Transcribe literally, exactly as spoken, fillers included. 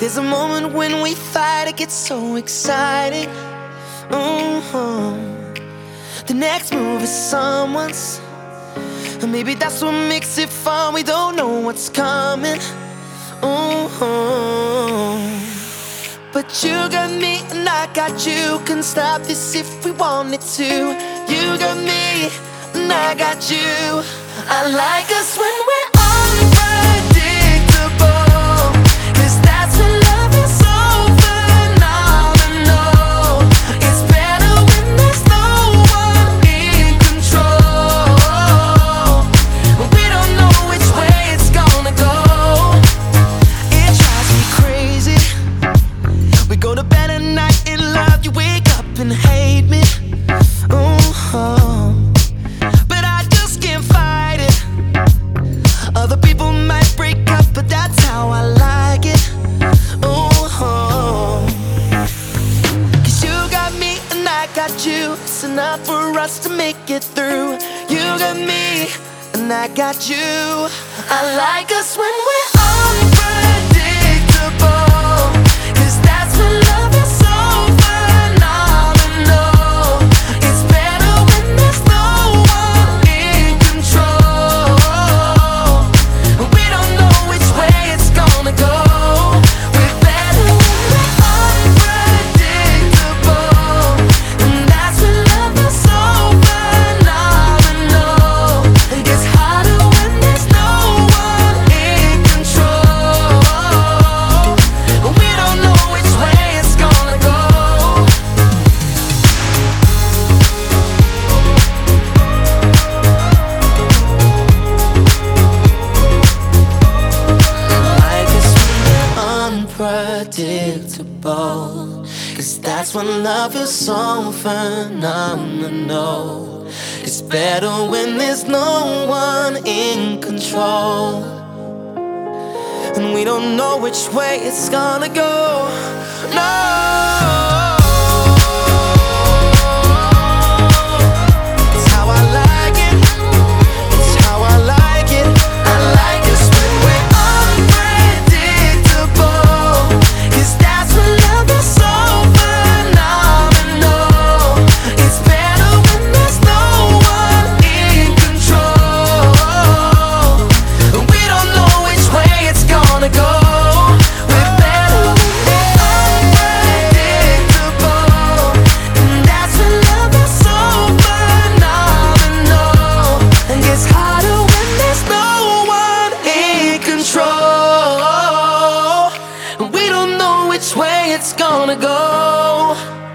There's a moment when we fight, it gets so exciting. Mm-hmm. The next move is someone's, and maybe that's what makes it fun. We don't know what's coming. Mm-hmm. But you got me and I got you. Couldn't stop this if we wanted to. You got me and I got you. I like us when we're unpredictable, 'cause that's when love is so phenomenal. It's better when there's no one in control. We don't know which way it's gonna go. It drives me crazy. We go to bed at night in love, you wake up and hate me. Ooh, but I just can't fight it. Other people might break up, but that's how I like it. Ooh, 'cause you got me and I got you. It's enough for us to make it through. You got me and I got you. I like us when we're unpredictable, 'cause that's when love is so phenomenal. It's better when there's no one in control. We don't know which way it's gonna go. We're better when we're unpredictable, and that's when love is so phenomenal. It gets harder when there's no one in control. We don't know which way it's gonna go. Like us when we're unpredictable, 'cause that's when love is so phenomenal. It's better when there's no one in control, and we don't know which way it's gonna go. No. It's how I like it. It's how I like it. I like us when we're unpredictable, 'cause that's when love is so phenomenal. It's better when there's no one in control. We don't know which way it's gonna go. We're better when we're unpredictable, and that's when love is so phenomenal. And gets harder when there's no one in control. We don't know which way it's gonna go.